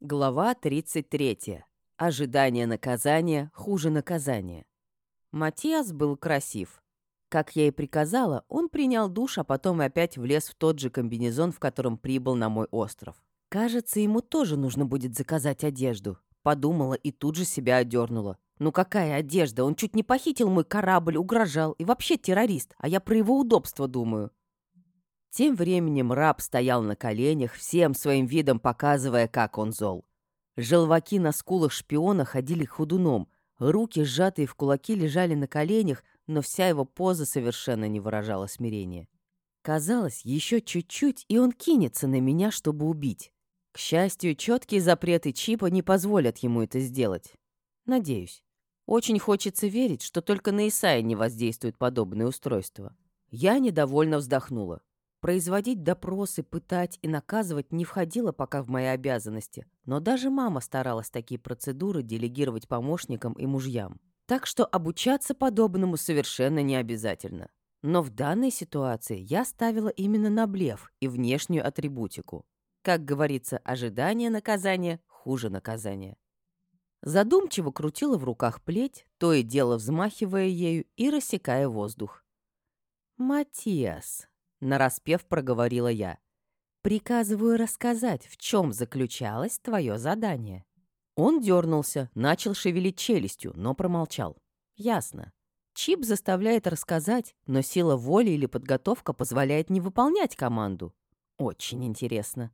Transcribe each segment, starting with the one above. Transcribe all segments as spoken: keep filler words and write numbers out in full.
Глава тридцать третья. Ожидание наказания хуже наказания. Матиас был красив. Как я и приказала, он принял душ, а потом и опять влез в тот же комбинезон, в котором прибыл на мой остров. Кажется, ему тоже нужно будет заказать одежду. Подумала и тут же себя одернула. Ну какая одежда? Он чуть не похитил мой корабль, угрожал и вообще террорист, а я про его удобство думаю. Тем временем раб стоял на коленях, всем своим видом показывая, как он зол. Желваки на скулах шпиона ходили ходуном, руки, сжатые в кулаки, лежали на коленях, но вся его поза совершенно не выражала смирения. Казалось, еще чуть-чуть, и он кинется на меня, чтобы убить. К счастью, четкие запреты чипа не позволят ему это сделать. Надеюсь. Очень хочется верить, что только на Исаия не воздействует подобное устройство. Я недовольно вздохнула. Производить допросы, пытать и наказывать не входило пока в мои обязанности, но даже мама старалась такие процедуры делегировать помощникам и мужьям. Так что обучаться подобному совершенно не обязательно. Но в данной ситуации я ставила именно на блеф и внешнюю атрибутику. Как говорится, ожидание наказания хуже наказания. Задумчиво крутила в руках плеть, то и дело взмахивая ею и рассекая воздух. «Матиас», — нараспев проговорила я, — «приказываю рассказать, в чем заключалось твое задание». Он дернулся, начал шевелить челюстью, но промолчал. Ясно. Чип заставляет рассказать, но сила воли или подготовка позволяет не выполнять команду. Очень интересно.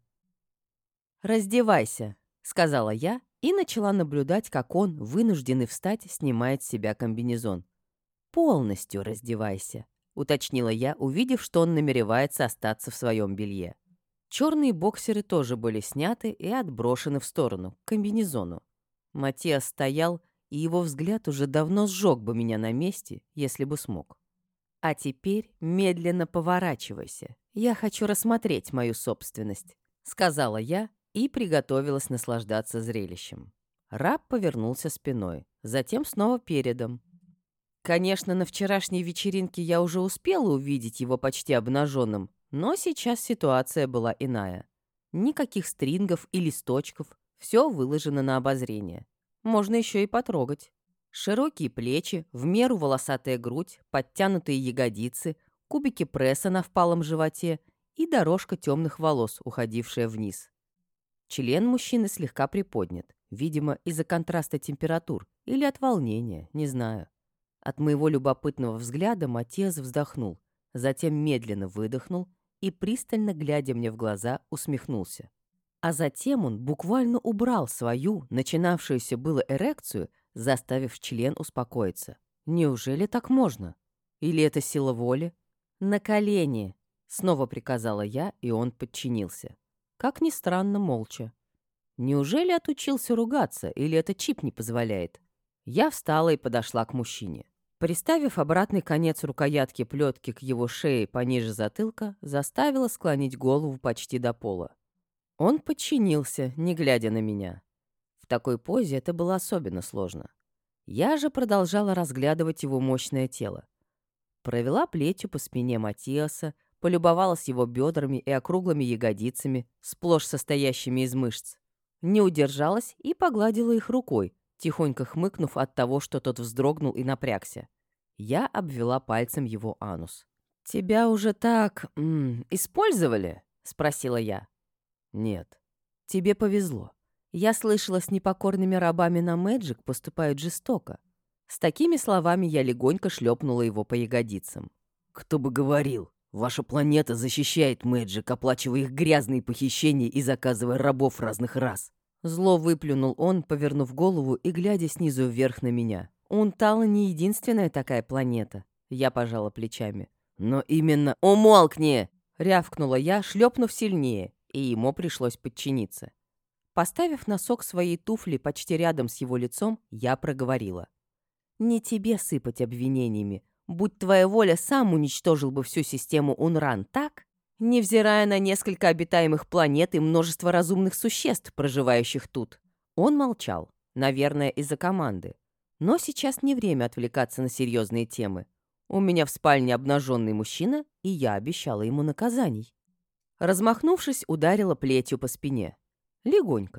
«Раздевайся», — сказала я и начала наблюдать, как он, вынужденный встать, снимает с себя комбинезон. «Полностью раздевайся», — уточнила я, увидев, что он намеревается остаться в своем белье. Черные боксеры тоже были сняты и отброшены в сторону, к комбинезону. Матиас стоял, и его взгляд уже давно сжег бы меня на месте, если бы смог. «А теперь медленно поворачивайся. Я хочу рассмотреть мою собственность», — сказала я и приготовилась наслаждаться зрелищем. Раб повернулся спиной, затем снова передом. Конечно, на вчерашней вечеринке я уже успела увидеть его почти обнаженным, но сейчас ситуация была иная. Никаких стрингов и листочков, все выложено на обозрение. Можно еще и потрогать. Широкие плечи, в меру волосатая грудь, подтянутые ягодицы, кубики пресса на впалом животе и дорожка темных волос, уходившая вниз. Член мужчины слегка приподнят, видимо, из-за контраста температур или от волнения, не знаю. От моего любопытного взгляда Матиас вздохнул, затем медленно выдохнул и, пристально глядя мне в глаза, усмехнулся. А затем он буквально убрал свою, начинавшуюся было эрекцию, заставив член успокоиться. Неужели так можно? Или это сила воли? «На колени!» — снова приказала я, и он подчинился. Как ни странно, молча. Неужели отучился ругаться, или это чип не позволяет? Я встала и подошла к мужчине. Приставив обратный конец рукоятки плетки к его шее пониже затылка, заставила склонить голову почти до пола. Он подчинился, не глядя на меня. В такой позе это было особенно сложно. Я же продолжала разглядывать его мощное тело. Провела плетью по спине Матиаса, полюбовалась его бедрами и округлыми ягодицами, сплошь состоящими из мышц. Не удержалась и погладила их рукой, тихонько хмыкнув от того, что тот вздрогнул и напрягся. Я обвела пальцем его анус. «Тебя уже так... М, использовали?» — спросила я. «Нет». «Тебе повезло. Я слышала, с непокорными рабами на Мэджик поступают жестоко». С такими словами я легонько шлепнула его по ягодицам. «Кто бы говорил, ваша планета защищает Мэджик, оплачивая их грязные похищения и заказывая рабов разных рас». Зло выплюнул он, повернув голову и глядя снизу вверх на меня. «Унтала не единственная такая планета», — я пожала плечами. «Но именно...» «Умолкни!» — рявкнула я, шлепнув сильнее, и ему пришлось подчиниться. Поставив носок своей туфли почти рядом с его лицом, я проговорила. «Не тебе сыпать обвинениями. Будь твоя воля, сам уничтожил бы всю систему Унран, так? Невзирая на несколько обитаемых планет и множество разумных существ, проживающих тут». Он молчал, наверное, из-за команды. Но сейчас не время отвлекаться на серьезные темы. У меня в спальне обнаженный мужчина, и я обещала ему наказаний. Размахнувшись, ударила плетью по спине. Легонько.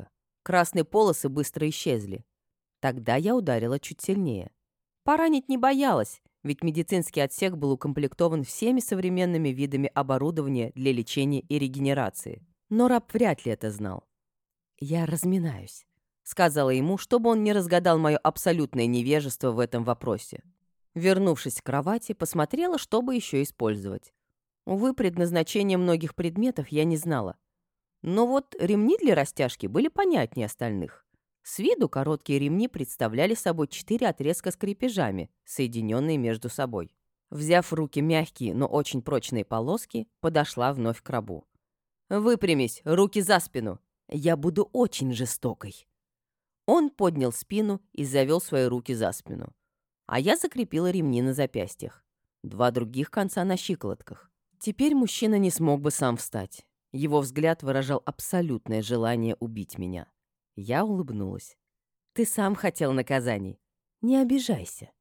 Красные полосы быстро исчезли. Тогда я ударила чуть сильнее. Поранить не боялась, ведь медицинский отсек был укомплектован всеми современными видами оборудования для лечения и регенерации. Но раб вряд ли это знал. «Я разминаюсь», — сказала ему, чтобы он не разгадал мое абсолютное невежество в этом вопросе. Вернувшись к кровати, посмотрела, чтобы еще использовать. Увы, предназначение многих предметов я не знала. Но вот ремни для растяжки были понятнее остальных. С виду короткие ремни представляли собой четыре отрезка с крепежами, соединенные между собой. Взяв в руки мягкие, но очень прочные полоски, подошла вновь к рабу. «Выпрямись, руки за спину. Я буду очень жестокой». Он поднял спину и завел свои руки за спину. А я закрепила ремни на запястьях. Два других конца на щиколотках. Теперь мужчина не смог бы сам встать. Его взгляд выражал абсолютное желание убить меня. Я улыбнулась. «Ты сам хотел наказаний. Не обижайся».